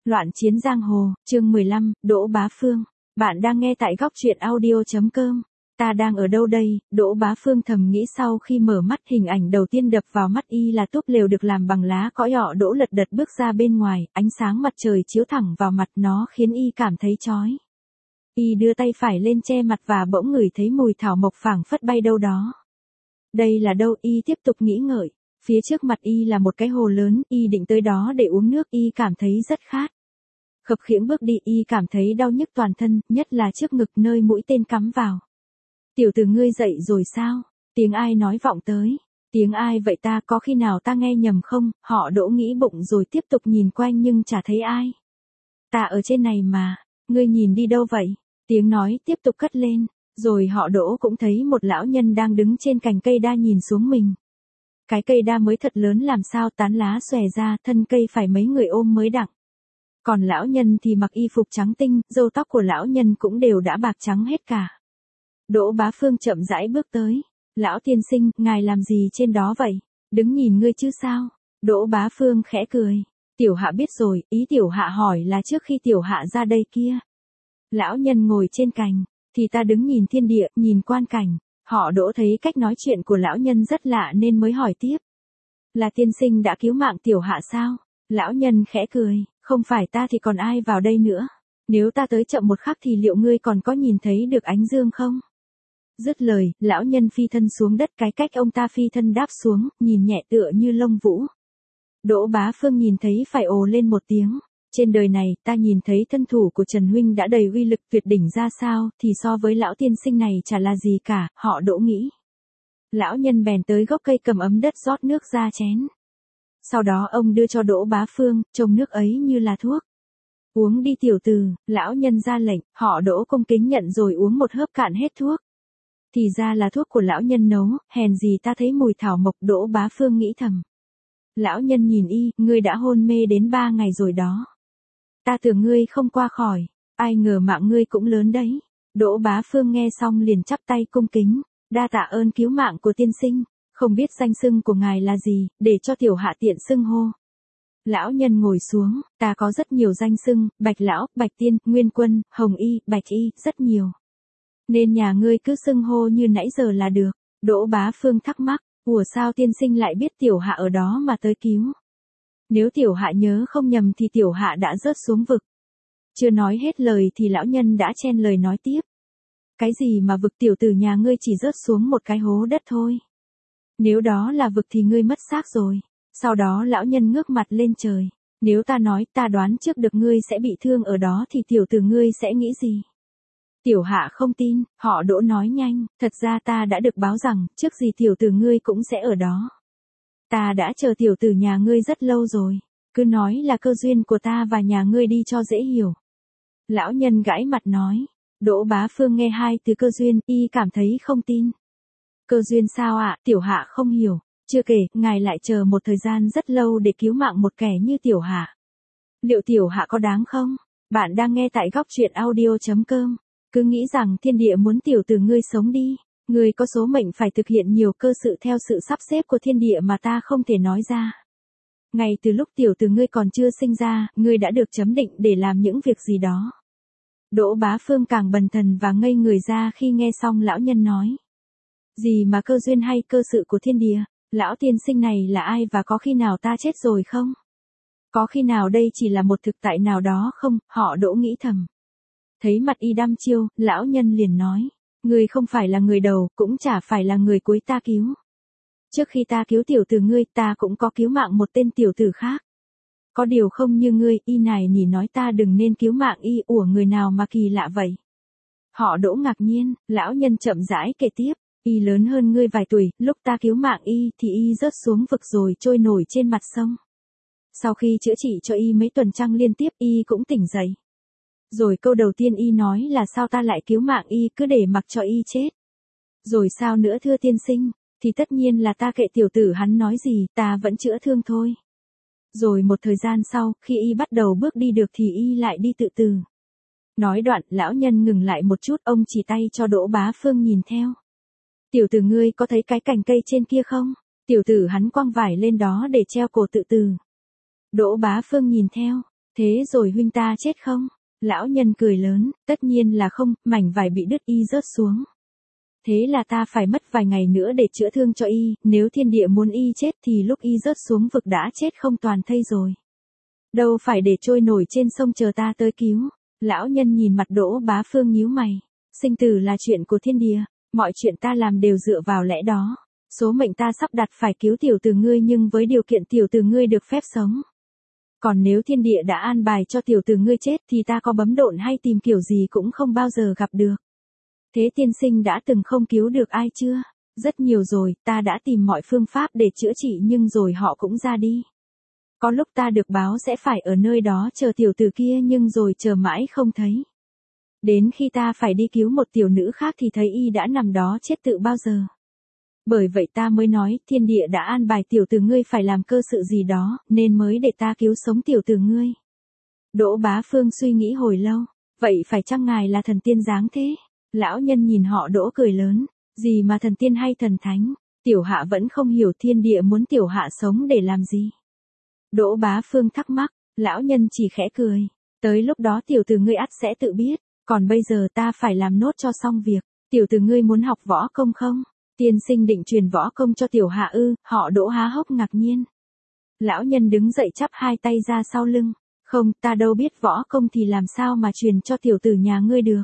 Loạn chiến giang hồ, chương 15, Đỗ Bá Phương. Bạn đang nghe tại góc truyện audio.com. Ta đang ở đâu đây? Đỗ Bá Phương thầm nghĩ sau khi mở mắt, hình ảnh đầu tiên đập vào mắt y là túp lều được làm bằng lá cỏ nhỏ. Đỗ lật đật bước ra bên ngoài, ánh sáng mặt trời chiếu thẳng vào mặt nó khiến y cảm thấy chói. Y đưa tay phải lên che mặt và bỗng ngửi thấy mùi thảo mộc phảng phất bay đâu đó. Đây là đâu? Y tiếp tục nghĩ ngợi. Phía trước mặt y là một cái hồ lớn, y định tới đó để uống nước, y cảm thấy rất khát. Khập khiễng bước đi, y cảm thấy đau nhức toàn thân, nhất là trước ngực nơi mũi tên cắm vào. Tiểu tử ngươi dậy rồi sao? Tiếng ai nói vọng tới. Tiếng ai vậy ta, có khi nào ta nghe nhầm không? Họ Đỗ nghĩ bụng rồi tiếp tục nhìn quanh nhưng chả thấy ai. Ta ở trên này mà, ngươi nhìn đi đâu vậy? Tiếng nói tiếp tục cất lên, rồi họ Đỗ cũng thấy một lão nhân đang đứng trên cành cây đa nhìn xuống mình. Cái cây đa mới thật lớn làm sao, tán lá xòe ra, thân cây phải mấy người ôm mới đặng. Còn lão nhân thì mặc y phục trắng tinh, râu tóc của lão nhân cũng đều đã bạc trắng hết cả. Đỗ Bá Phương chậm rãi bước tới. Lão tiên sinh, ngài làm gì trên đó vậy? Đứng nhìn ngươi chứ sao? Đỗ Bá Phương khẽ cười. Tiểu hạ biết rồi, ý tiểu hạ hỏi là trước khi tiểu hạ ra đây kia. Lão nhân ngồi trên cành, thì ta đứng nhìn thiên địa, nhìn quan cảnh. Họ Đỗ thấy cách nói chuyện của lão nhân rất lạ nên mới hỏi tiếp. Là tiên sinh đã cứu mạng tiểu hạ sao? Lão nhân khẽ cười, không phải ta thì còn ai vào đây nữa. Nếu ta tới chậm một khắc thì liệu ngươi còn có nhìn thấy được ánh dương không? Dứt lời, lão nhân phi thân xuống đất, cái cách ông ta phi thân đáp xuống, nhìn nhẹ tựa như lông vũ. Đỗ Bá Phương nhìn thấy phải ồ lên một tiếng. Trên đời này, ta nhìn thấy thân thủ của Trần Huynh đã đầy uy lực tuyệt đỉnh ra sao, thì so với lão tiên sinh này chả là gì cả, họ Đỗ nghĩ. Lão nhân bèn tới gốc cây cầm ấm đất rót nước ra chén. Sau đó ông đưa cho Đỗ Bá Phương, trông nước ấy như là thuốc. Uống đi tiểu tử, lão nhân ra lệnh, họ Đỗ cung kính nhận rồi uống một hớp cạn hết thuốc. Thì ra là thuốc của lão nhân nấu, hèn gì ta thấy mùi thảo mộc. Đỗ Bá Phương nghĩ thầm. Lão nhân nhìn y, ngươi đã hôn mê đến 3 ngày rồi đó. Ta tưởng ngươi không qua khỏi, ai ngờ mạng ngươi cũng lớn đấy. Đỗ Bá Phương nghe xong liền chắp tay cung kính, đa tạ ơn cứu mạng của tiên sinh, không biết danh xưng của ngài là gì, để cho tiểu hạ tiện xưng hô. Lão nhân ngồi xuống, ta có rất nhiều danh xưng, Bạch Lão, Bạch Tiên, Nguyên Quân, Hồng Y, Bạch Y, rất nhiều. Nên nhà ngươi cứ xưng hô như nãy giờ là được. Đỗ Bá Phương thắc mắc, ủa sao tiên sinh lại biết tiểu hạ ở đó mà tới cứu? Nếu tiểu hạ nhớ không nhầm thì tiểu hạ đã rớt xuống vực. Chưa nói hết lời thì lão nhân đã chen lời nói tiếp. Cái gì mà vực, tiểu tử nhà ngươi chỉ rớt xuống một cái hố đất thôi. Nếu đó là vực thì ngươi mất xác rồi. Sau đó lão nhân ngước mặt lên trời. Nếu ta nói ta đoán trước được ngươi sẽ bị thương ở đó thì tiểu tử ngươi sẽ nghĩ gì? Tiểu hạ không tin, họ Đỗ nói nhanh, thật ra ta đã được báo rằng, trước gì tiểu tử ngươi cũng sẽ ở đó. Ta đã chờ tiểu tử nhà ngươi rất lâu rồi, cứ nói là cơ duyên của ta và nhà ngươi đi cho dễ hiểu. Lão nhân gãi mặt nói, Đỗ Bá Phương nghe hai từ cơ duyên, y cảm thấy không tin. Cơ duyên sao ạ? Tiểu hạ không hiểu, chưa kể, ngài lại chờ một thời gian rất lâu để cứu mạng một kẻ như tiểu hạ. Liệu tiểu hạ có đáng không? Bạn đang nghe tại góc truyện audio.com. Cứ nghĩ rằng thiên địa muốn tiểu tử ngươi sống đi, ngươi có số mệnh phải thực hiện nhiều cơ sự theo sự sắp xếp của thiên địa mà ta không thể nói ra. Ngay từ lúc tiểu tử ngươi còn chưa sinh ra, ngươi đã được chấm định để làm những việc gì đó. Đỗ Bá Phương càng bần thần và ngây người ra khi nghe xong lão nhân nói. Gì mà cơ duyên hay cơ sự của thiên địa, lão tiên sinh này là ai và có khi nào ta chết rồi không? Có khi nào đây chỉ là một thực tại nào đó không? Họ Đỗ nghĩ thầm. Thấy mặt y đăm chiêu, lão nhân liền nói, ngươi không phải là người đầu, cũng chả phải là người cuối ta cứu. Trước khi ta cứu tiểu tử ngươi, ta cũng có cứu mạng một tên tiểu tử khác. Có điều không như ngươi, y này nỉ nói ta đừng nên cứu mạng y, ủa người nào mà kỳ lạ vậy. Họ Đỗ ngạc nhiên, lão nhân chậm rãi kể tiếp, y lớn hơn ngươi vài tuổi, lúc ta cứu mạng y thì y rớt xuống vực rồi trôi nổi trên mặt sông. Sau khi chữa trị cho y mấy tuần trăng liên tiếp, y cũng tỉnh dậy. Rồi câu đầu tiên y nói là sao ta lại cứu mạng y, cứ để mặc cho y chết. Rồi sao nữa thưa tiên sinh, thì tất nhiên là ta kệ tiểu tử hắn nói gì, ta vẫn chữa thương thôi. Rồi một thời gian sau, khi y bắt đầu bước đi được thì y lại đi tự từ. Nói đoạn, lão nhân ngừng lại một chút, ông chỉ tay cho Đỗ Bá Phương nhìn theo. Tiểu tử ngươi có thấy cái cành cây trên kia không? Tiểu tử hắn quăng vải lên đó để treo cổ tự từ. Đỗ Bá Phương nhìn theo, Thế rồi huynh ta chết không? Lão nhân cười lớn, tất nhiên là không, mảnh vải bị đứt y rớt xuống. Thế là ta phải mất vài ngày nữa để chữa thương cho y, nếu thiên địa muốn y chết thì lúc y rớt xuống vực đã chết không toàn thây rồi. Đâu phải để trôi nổi trên sông chờ ta tới cứu. Lão nhân nhìn mặt Đỗ Bá Phương nhíu mày. Sinh tử là chuyện của thiên địa, mọi chuyện ta làm đều dựa vào lẽ đó. Số mệnh ta sắp đặt phải cứu tiểu tử ngươi nhưng với điều kiện tiểu tử ngươi được phép sống. Còn nếu thiên địa đã an bài cho tiểu tử ngươi chết thì ta có bấm độn hay tìm kiểu gì cũng không bao giờ gặp được. Thế tiên sinh đã từng không cứu được ai chưa? Rất nhiều rồi, ta đã tìm mọi phương pháp để chữa trị nhưng rồi họ cũng ra đi. Có lúc ta được báo sẽ phải ở nơi đó chờ tiểu tử kia nhưng rồi chờ mãi không thấy. Đến khi ta phải đi cứu một tiểu nữ khác thì thấy y đã nằm đó chết tự bao giờ. Bởi vậy ta mới nói thiên địa đã an bài tiểu tử ngươi phải làm cơ sự gì đó nên mới để ta cứu sống tiểu tử ngươi. Đỗ Bá Phương suy nghĩ hồi lâu. Vậy phải chăng ngài là thần tiên dáng thế? Lão nhân nhìn họ Đỗ cười lớn. Gì mà thần tiên hay thần thánh? Tiểu hạ vẫn không hiểu thiên địa muốn tiểu hạ sống để làm gì. Đỗ Bá Phương thắc mắc. Lão nhân chỉ khẽ cười. Tới lúc đó tiểu tử ngươi ắt sẽ tự biết. Còn bây giờ ta phải làm nốt cho xong việc. Tiểu tử ngươi muốn học võ công không? Tiên sinh định truyền võ công cho tiểu hạ ư? Họ Đỗ há hốc ngạc nhiên. Lão nhân đứng dậy chắp hai tay ra sau lưng. Không, ta đâu biết võ công thì làm sao mà truyền cho tiểu tử nhà ngươi được.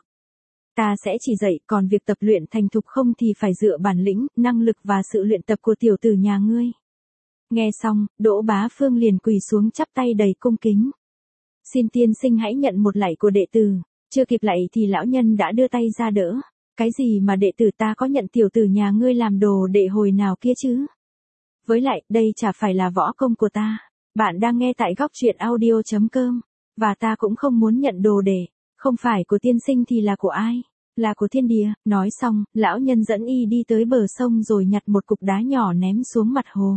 Ta sẽ chỉ dạy, còn việc tập luyện thành thục không thì phải dựa bản lĩnh, năng lực và sự luyện tập của tiểu tử nhà ngươi. Nghe xong, Đỗ Bá Phương liền quỳ xuống chắp tay đầy cung kính. Xin tiên sinh hãy nhận một lạy của đệ tử. Chưa kịp lạy thì lão nhân đã đưa tay ra đỡ. Cái gì mà đệ tử ta có nhận tiểu tử nhà ngươi làm đồ đệ hồi nào kia chứ? Với lại, đây chả phải là võ công của ta. Bạn đang nghe tại góc truyện audio.com. Và ta cũng không muốn nhận đồ đệ. Không phải của tiên sinh thì là của ai? Là của thiên địa. Nói xong, lão nhân dẫn y đi tới bờ sông rồi nhặt một cục đá nhỏ ném xuống mặt hồ.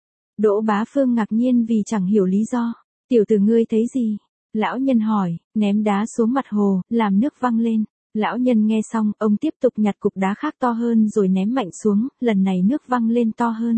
Đỗ Bá Phương ngạc nhiên vì chẳng hiểu lý do. Tiểu tử ngươi thấy gì? Lão nhân hỏi, ném đá xuống mặt hồ, làm nước văng lên. Lão nhân nghe xong, ông tiếp tục nhặt cục đá khác to hơn rồi ném mạnh xuống, lần này nước văng lên to hơn.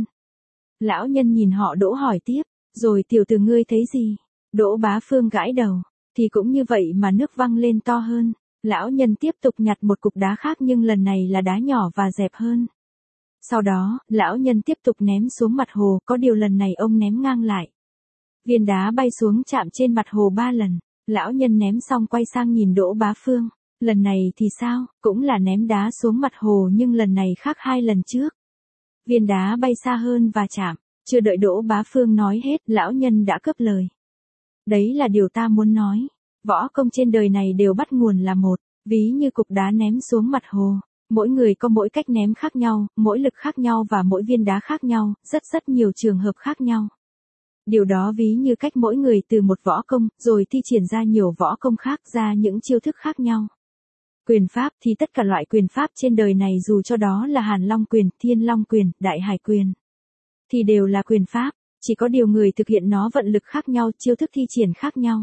Lão nhân nhìn họ Đỗ hỏi tiếp, rồi tiểu tử ngươi thấy gì? Đỗ Bá Phương gãi đầu, thì cũng như vậy mà nước văng lên to hơn. Lão nhân tiếp tục nhặt một cục đá khác nhưng lần này là đá nhỏ và dẹp hơn. Sau đó, lão nhân tiếp tục ném xuống mặt hồ, có điều lần này ông ném ngang lại. Viên đá bay xuống chạm trên mặt hồ 3 lần. Lão nhân ném xong quay sang nhìn Đỗ Bá Phương. Lần này thì sao? Cũng là ném đá xuống mặt hồ nhưng lần này khác 2 lần trước. Viên đá bay xa hơn và chạm. Chưa đợi Đỗ Bá Phương nói hết, lão nhân đã cướp lời. Đấy là điều ta muốn nói. Võ công trên đời này đều bắt nguồn là một. Ví như cục đá ném xuống mặt hồ. Mỗi người có mỗi cách ném khác nhau, mỗi lực khác nhau và mỗi viên đá khác nhau, rất nhiều trường hợp khác nhau. Điều đó ví như cách mỗi người từ một võ công, rồi thi triển ra nhiều võ công khác ra những chiêu thức khác nhau. Quyền pháp thì tất cả loại quyền pháp trên đời này dù cho đó là Hàn Long quyền, Thiên Long quyền, Đại Hải quyền. Thì đều là quyền pháp, chỉ có điều người thực hiện nó vận lực khác nhau, chiêu thức thi triển khác nhau.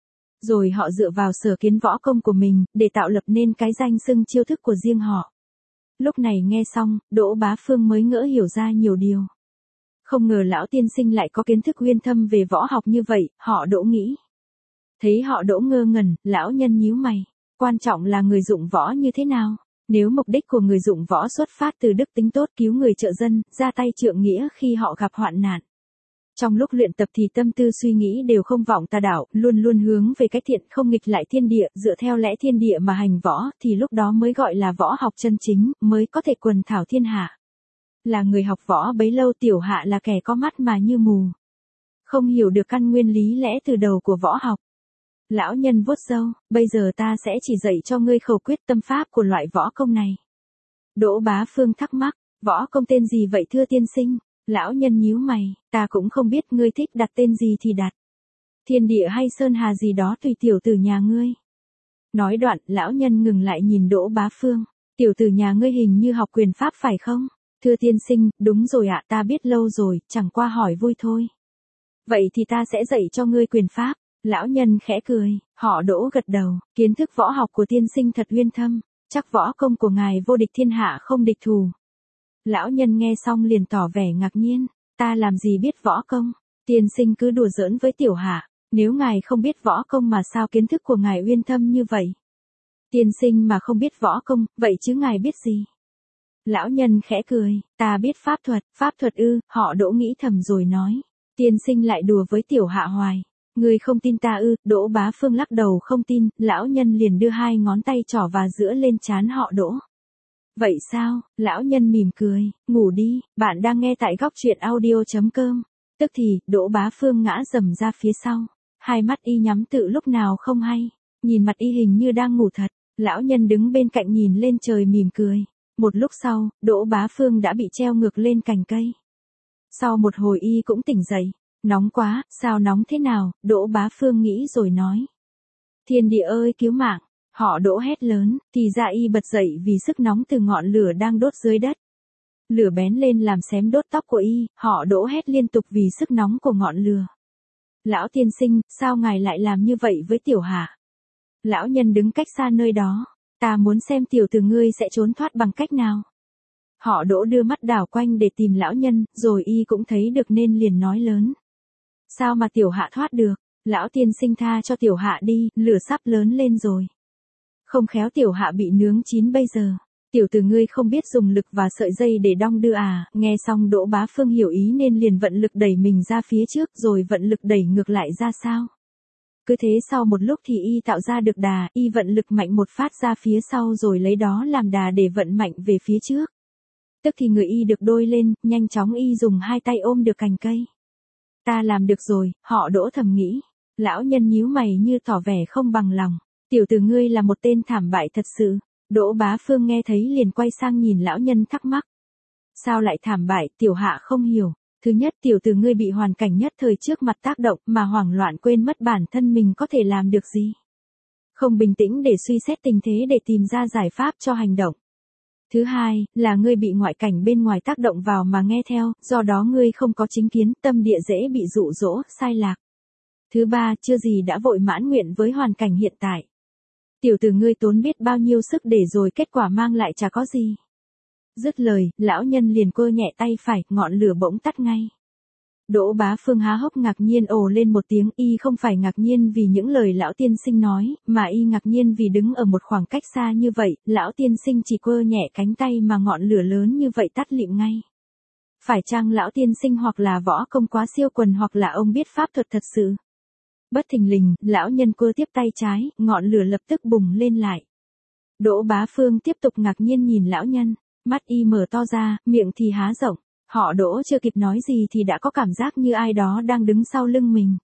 Rồi họ dựa vào sở kiến võ công của mình, để tạo lập nên cái danh xưng chiêu thức của riêng họ. Lúc này nghe xong, Đỗ Bá Phương mới ngỡ hiểu ra nhiều điều. Không ngờ lão tiên sinh lại có kiến thức uyên thâm về võ học như vậy, họ Đỗ nghĩ. Thấy họ Đỗ ngơ ngẩn, lão nhân nhíu mày. Quan trọng là người dụng võ như thế nào? Nếu mục đích của người dụng võ xuất phát từ đức tính tốt cứu người trợ dân, ra tay trượng nghĩa khi họ gặp hoạn nạn. Trong lúc luyện tập thì tâm tư suy nghĩ đều không vọng tà đạo, luôn luôn hướng về cái thiện không nghịch lại thiên địa, dựa theo lẽ thiên địa mà hành võ, thì lúc đó mới gọi là võ học chân chính, mới có thể quần thảo thiên hạ. Là người học võ bấy lâu tiểu hạ là kẻ có mắt mà như mù. Không hiểu được căn nguyên lý lẽ từ đầu của võ học. Lão nhân vuốt râu, bây giờ ta sẽ chỉ dạy cho ngươi khẩu quyết tâm pháp của loại võ công này. Đỗ Bá Phương thắc mắc, võ công tên gì vậy thưa tiên sinh? Lão nhân nhíu mày, ta cũng không biết ngươi thích đặt tên gì thì đặt. Thiên địa hay sơn hà gì đó tùy tiểu tử nhà ngươi. Nói đoạn, lão nhân ngừng lại nhìn Đỗ Bá Phương. Tiểu tử nhà ngươi hình như học quyền pháp phải không? Thưa tiên sinh, đúng rồi ạ, ta biết lâu rồi, chẳng qua hỏi vui thôi. Vậy thì ta sẽ dạy cho ngươi quyền pháp. Lão nhân khẽ cười, họ Đỗ gật đầu, kiến thức võ học của tiên sinh thật uyên thâm, chắc võ công của ngài vô địch thiên hạ không địch thủ. Lão nhân nghe xong liền tỏ vẻ ngạc nhiên, ta làm gì biết võ công, tiên sinh cứ đùa giỡn với tiểu hạ, Nếu ngài không biết võ công mà sao kiến thức của ngài uyên thâm như vậy? Tiên sinh mà không biết võ công, vậy chứ ngài biết gì? Lão nhân khẽ cười, ta biết pháp thuật ư, họ Đỗ nghĩ thầm rồi nói. Tiên sinh lại đùa với tiểu hạ hoài. Ngươi không tin ta ư, Đỗ Bá Phương lắc đầu không tin, lão nhân liền đưa hai ngón tay trỏ và giữa lên trán họ Đỗ. Vậy sao, lão nhân mỉm cười, ngủ đi, bạn đang nghe tại góc truyện audio.com. Tức thì, Đỗ Bá Phương ngã rầm ra phía sau. Hai mắt y nhắm tự lúc nào không hay. Nhìn mặt y hình như đang ngủ thật. Lão nhân đứng bên cạnh nhìn lên trời mỉm cười. Một lúc sau, Đỗ Bá Phương đã bị treo ngược lên cành cây. Sau một hồi y cũng tỉnh dậy. Nóng quá, sao nóng thế nào, Đỗ Bá Phương nghĩ rồi nói. Thiên địa ơi cứu mạng, họ Đỗ hét lớn, thì ra y bật dậy vì sức nóng từ ngọn lửa đang đốt dưới đất. Lửa bén lên làm xém đốt tóc của y, họ Đỗ hét liên tục vì sức nóng của ngọn lửa. Lão tiên sinh, sao ngài lại làm như vậy với tiểu hạ? Lão nhân đứng cách xa nơi đó, ta muốn xem tiểu tử ngươi sẽ trốn thoát bằng cách nào. Họ Đỗ đưa mắt đảo quanh để tìm lão nhân, rồi y cũng thấy được nên liền nói lớn. Sao mà tiểu hạ thoát được, lão tiên sinh tha cho tiểu hạ đi, lửa sắp lớn lên rồi. Không khéo tiểu hạ bị nướng chín bây giờ. Tiểu tử ngươi không biết dùng lực và sợi dây để đong đưa à, nghe xong Đỗ Bá Phương hiểu ý nên liền vận lực đẩy mình ra phía trước rồi vận lực đẩy ngược lại ra sao. Cứ thế sau một lúc thì y tạo ra được đà, y vận lực mạnh một phát ra phía sau rồi lấy đó làm đà để vận mạnh về phía trước. Tức thì người y được đôi lên, nhanh chóng y dùng hai tay ôm được cành cây. Ta làm được rồi, họ Đỗ thầm nghĩ. Lão nhân nhíu mày như tỏ vẻ không bằng lòng. Tiểu tử ngươi là một tên thảm bại thật sự. Đỗ Bá Phương nghe thấy liền quay sang nhìn lão nhân thắc mắc. Sao lại thảm bại, tiểu hạ không hiểu. Thứ nhất, tiểu tử ngươi bị hoàn cảnh nhất thời trước mặt tác động mà hoảng loạn quên mất bản thân mình có thể làm được gì. Không bình tĩnh để suy xét tình thế để tìm ra giải pháp cho hành động. Thứ hai, là ngươi bị ngoại cảnh bên ngoài tác động vào mà nghe theo, do đó ngươi không có chính kiến, tâm địa dễ bị dụ dỗ, sai lạc. Thứ ba, chưa gì đã vội mãn nguyện với hoàn cảnh hiện tại. Tiểu tử ngươi tốn biết bao nhiêu sức để rồi kết quả mang lại chả có gì. Dứt lời, lão nhân liền quơ nhẹ tay phải, ngọn lửa bỗng tắt ngay. Đỗ Bá Phương há hốc ngạc nhiên ồ lên một tiếng, y không phải ngạc nhiên vì những lời lão tiên sinh nói, mà y ngạc nhiên vì đứng ở một khoảng cách xa như vậy, lão tiên sinh chỉ quơ nhẹ cánh tay mà ngọn lửa lớn như vậy tắt lịm ngay. Phải chăng lão tiên sinh hoặc là võ công quá siêu quần hoặc là ông biết pháp thuật thật sự? Bất thình lình, lão nhân quơ tiếp tay trái, ngọn lửa lập tức bùng lên lại. Đỗ Bá Phương tiếp tục ngạc nhiên nhìn lão nhân, mắt y mở to ra, miệng thì há rộng. Họ Đỗ chưa kịp nói gì thì đã có cảm giác như ai đó đang đứng sau lưng mình.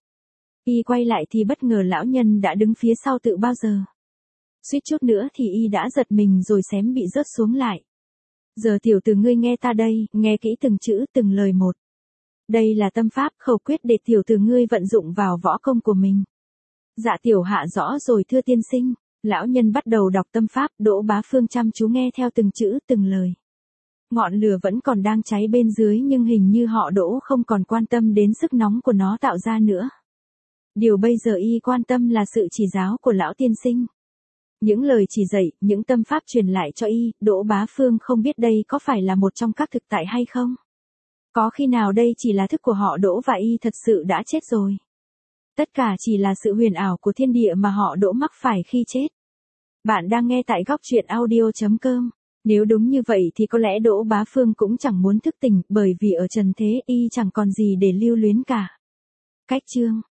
Y quay lại thì bất ngờ lão nhân đã đứng phía sau tự bao giờ. Suýt chút nữa thì y đã giật mình rồi xém bị rớt xuống lại. Giờ tiểu tử ngươi nghe ta đây, nghe kỹ từng chữ từng lời một. Đây là tâm pháp khẩu quyết để tiểu tử ngươi vận dụng vào võ công của mình. Dạ tiểu hạ rõ rồi thưa tiên sinh. Lão nhân bắt đầu đọc tâm pháp, Đỗ Bá Phương chăm chú nghe theo từng chữ từng lời. Ngọn lửa vẫn còn đang cháy bên dưới nhưng hình như họ Đỗ không còn quan tâm đến sức nóng của nó tạo ra nữa. Điều bây giờ y quan tâm là sự chỉ giáo của lão tiên sinh. Những lời chỉ dạy, những tâm pháp truyền lại cho y, Đỗ Bá Phương không biết đây có phải là một trong các thực tại hay không. Có khi nào đây chỉ là thức của họ Đỗ và y thật sự đã chết rồi. Tất cả chỉ là sự huyền ảo của thiên địa mà họ Đỗ mắc phải khi chết. Bạn đang nghe tại góc truyện audio.com. Nếu đúng như vậy thì có lẽ Đỗ Bá Phương cũng chẳng muốn thức tỉnh, bởi vì ở trần thế y chẳng còn gì để lưu luyến cả. Cách chương